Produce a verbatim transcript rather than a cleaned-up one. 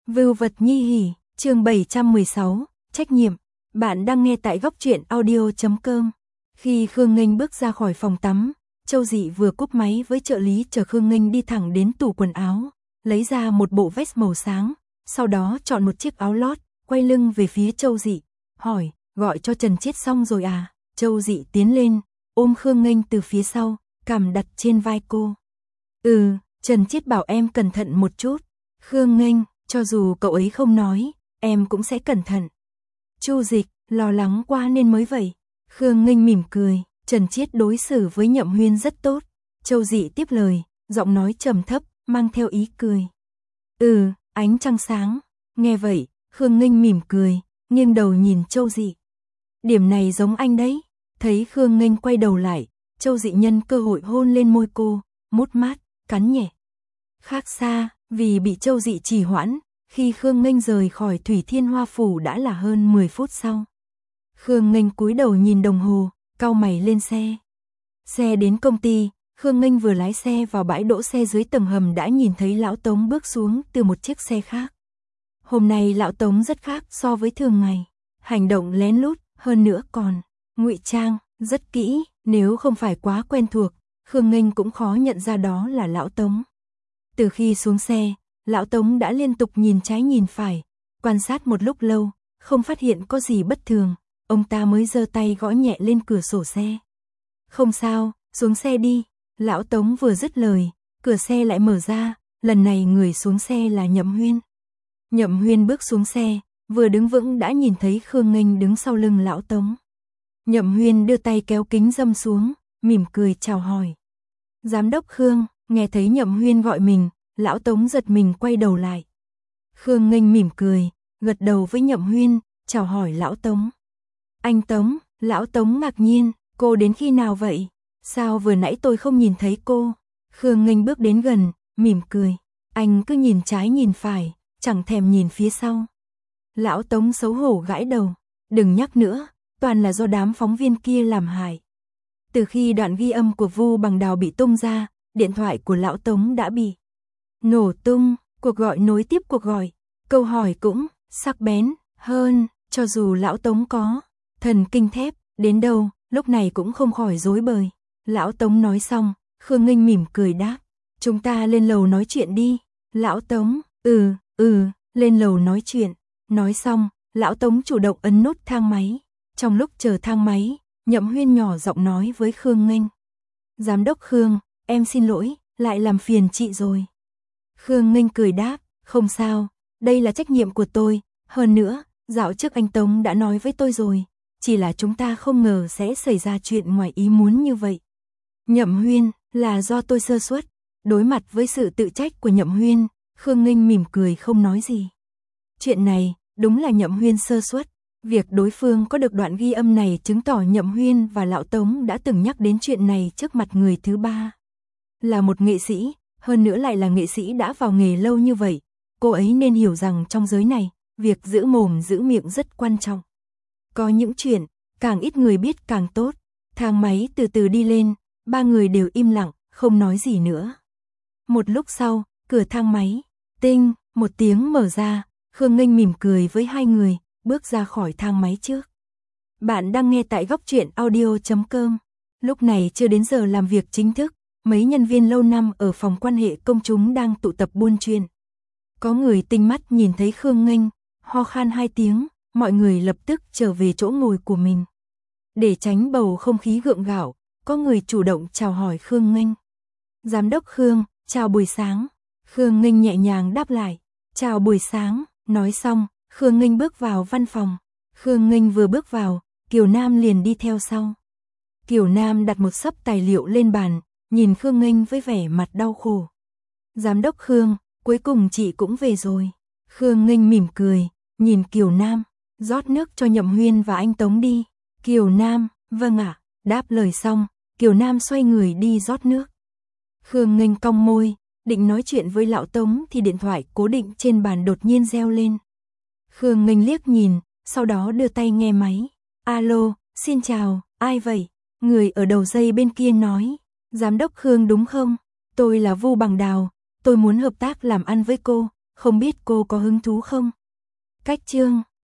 Vưu vật nhi hỉ, chương bảy trăm mười sáu, trách nhiệm. Bạn đang nghe tại góc truyện audio chấm com. Khi Khương Nghênh bước ra khỏi phòng tắm, Châu Dị vừa cúp máy với trợ lý chờ Khương Nghênh đi thẳng đến tủ quần áo, lấy ra một bộ vest màu sáng, sau đó chọn một chiếc áo lót, quay lưng về phía Châu Dị, hỏi, gọi cho Trần Chiết xong rồi à? Châu Dị tiến lên, ôm Khương Nghênh từ phía sau, cằm đặt trên vai cô. Ừ, Trần Chiết bảo em cẩn thận một chút. Khương Nghênh, cho dù cậu ấy không nói, em cũng sẽ cẩn thận. Chu Dịch, lo lắng quá nên mới vậy. Khương Nghênh mỉm cười, Trần Chiết đối xử với Nhậm Huyên rất tốt. Châu Dị tiếp lời, giọng nói trầm thấp, mang theo ý cười. Ừ, ánh trăng sáng. Nghe vậy, Khương Nghênh mỉm cười, nghiêng đầu nhìn Châu Dị. Điểm này giống anh đấy. Thấy Khương Nghênh quay đầu lại, Châu Dị nhân cơ hội hôn lên môi cô, mút mát, cắn nhẹ. Khác xa, vì bị Châu Dị trì hoãn, khi Khương Nghênh rời khỏi Thủy Thiên Hoa Phủ đã là hơn mười phút sau. Khương Nghênh cúi đầu nhìn đồng hồ, cau mày lên xe. Xe đến công ty, Khương Nghênh vừa lái xe vào bãi đỗ xe dưới tầng hầm đã nhìn thấy Lão Tống bước xuống từ một chiếc xe khác. Hôm nay Lão Tống rất khác so với thường ngày, hành động lén lút, hơn nữa còn ngụy trang rất kỹ, nếu không phải quá quen thuộc, Khương Nghênh cũng khó nhận ra đó là Lão Tống. Từ khi xuống xe, Lão Tống đã liên tục nhìn trái nhìn phải, quan sát một lúc lâu, không phát hiện có gì bất thường, ông ta mới giơ tay gõ nhẹ lên cửa sổ xe. Không sao, xuống xe đi. Lão Tống vừa dứt lời, cửa xe lại mở ra, lần này người xuống xe là Nhậm Huyên. Nhậm Huyên bước xuống xe, vừa đứng vững đã nhìn thấy Khương Nghênh đứng sau lưng Lão Tống. Nhậm Huyên đưa tay kéo kính râm xuống, mỉm cười chào hỏi. Giám đốc Khương. Nghe thấy Nhậm Huyên gọi mình, Lão Tống giật mình quay đầu lại. Khương Nghênh mỉm cười, gật đầu với Nhậm Huyên, chào hỏi Lão Tống. Anh Tống. Lão Tống ngạc nhiên, cô đến khi nào vậy? Sao vừa nãy tôi không nhìn thấy cô? Khương Nghênh bước đến gần, mỉm cười. Anh cứ nhìn trái nhìn phải, chẳng thèm nhìn phía sau. Lão Tống xấu hổ gãi đầu. Đừng nhắc nữa, toàn là do đám phóng viên kia làm hại. Từ khi đoạn ghi âm của Vu Bằng Đào bị tung ra, điện thoại của Lão Tống đã bị nổ tung, cuộc gọi nối tiếp cuộc gọi, câu hỏi cũng sắc bén hơn, cho dù Lão Tống có thần kinh thép đến đâu, lúc này cũng không khỏi rối bời. Lão Tống nói xong, Khương Nghênh mỉm cười đáp, chúng ta lên lầu nói chuyện đi. Lão Tống, ừ, ừ, lên lầu nói chuyện. Nói xong, Lão Tống chủ động ấn nút thang máy. Trong lúc chờ thang máy, Nhậm Huyên nhỏ giọng nói với Khương Nghênh. Giám đốc Khương, em xin lỗi, lại làm phiền chị rồi. Khương Nghênh cười đáp, không sao, đây là trách nhiệm của tôi, hơn nữa, dạo trước anh Tống đã nói với tôi rồi, chỉ là chúng ta không ngờ sẽ xảy ra chuyện ngoài ý muốn như vậy. Nhậm Huyên, là do tôi sơ suất. Đối mặt với sự tự trách của Nhậm Huyên, Khương Nghênh mỉm cười không nói gì. Chuyện này, đúng là Nhậm Huyên sơ suất. Việc đối phương có được đoạn ghi âm này chứng tỏ Nhậm Huyên và Lão Tống đã từng nhắc đến chuyện này trước mặt người thứ ba. Là một nghệ sĩ, hơn nữa lại là nghệ sĩ đã vào nghề lâu như vậy, cô ấy nên hiểu rằng trong giới này, việc giữ mồm giữ miệng rất quan trọng. Có những chuyện, càng ít người biết càng tốt. Thang máy từ từ đi lên, ba người đều im lặng, không nói gì nữa. Một lúc sau, cửa thang máy, tinh, một tiếng mở ra, Khương Nghênh mỉm cười với hai người, bước ra khỏi thang máy trước. Bạn đang nghe tại góc truyện audio chấm com. Lúc này chưa đến giờ làm việc chính thức, mấy nhân viên lâu năm ở phòng quan hệ công chúng đang tụ tập buôn chuyện. Có người tinh mắt nhìn thấy Khương Nghênh, ho khan hai tiếng, mọi người lập tức trở về chỗ ngồi của mình. Để tránh bầu không khí gượng gạo, có người chủ động chào hỏi Khương Nghênh. Giám đốc Khương, chào buổi sáng. Khương Nghênh nhẹ nhàng đáp lại, chào buổi sáng. Nói xong, Khương Nghênh bước vào văn phòng. Khương Nghênh vừa bước vào, Kiều Nam liền đi theo sau. Kiều Nam đặt một xấp tài liệu lên bàn, nhìn Khương Nghênh với vẻ mặt đau khổ. Giám đốc Khương, cuối cùng chị cũng về rồi. Khương Nghênh mỉm cười, nhìn Kiều Nam, rót nước cho Nhậm Huyên và anh Tống đi. Kiều Nam, vâng ạ. Đáp lời xong, Kiều Nam xoay người đi rót nước. Khương Nghênh cong môi, định nói chuyện với Lão Tống thì điện thoại cố định trên bàn đột nhiên reo lên. Khương Nghênh liếc nhìn, sau đó đưa tay nghe máy. Alo, xin chào, ai vậy? Người ở đầu dây bên kia nói. Giám đốc Khương đúng không? Tôi là Vu Bằng Đào, tôi muốn hợp tác làm ăn với cô, Không biết cô có hứng thú không? Cách chương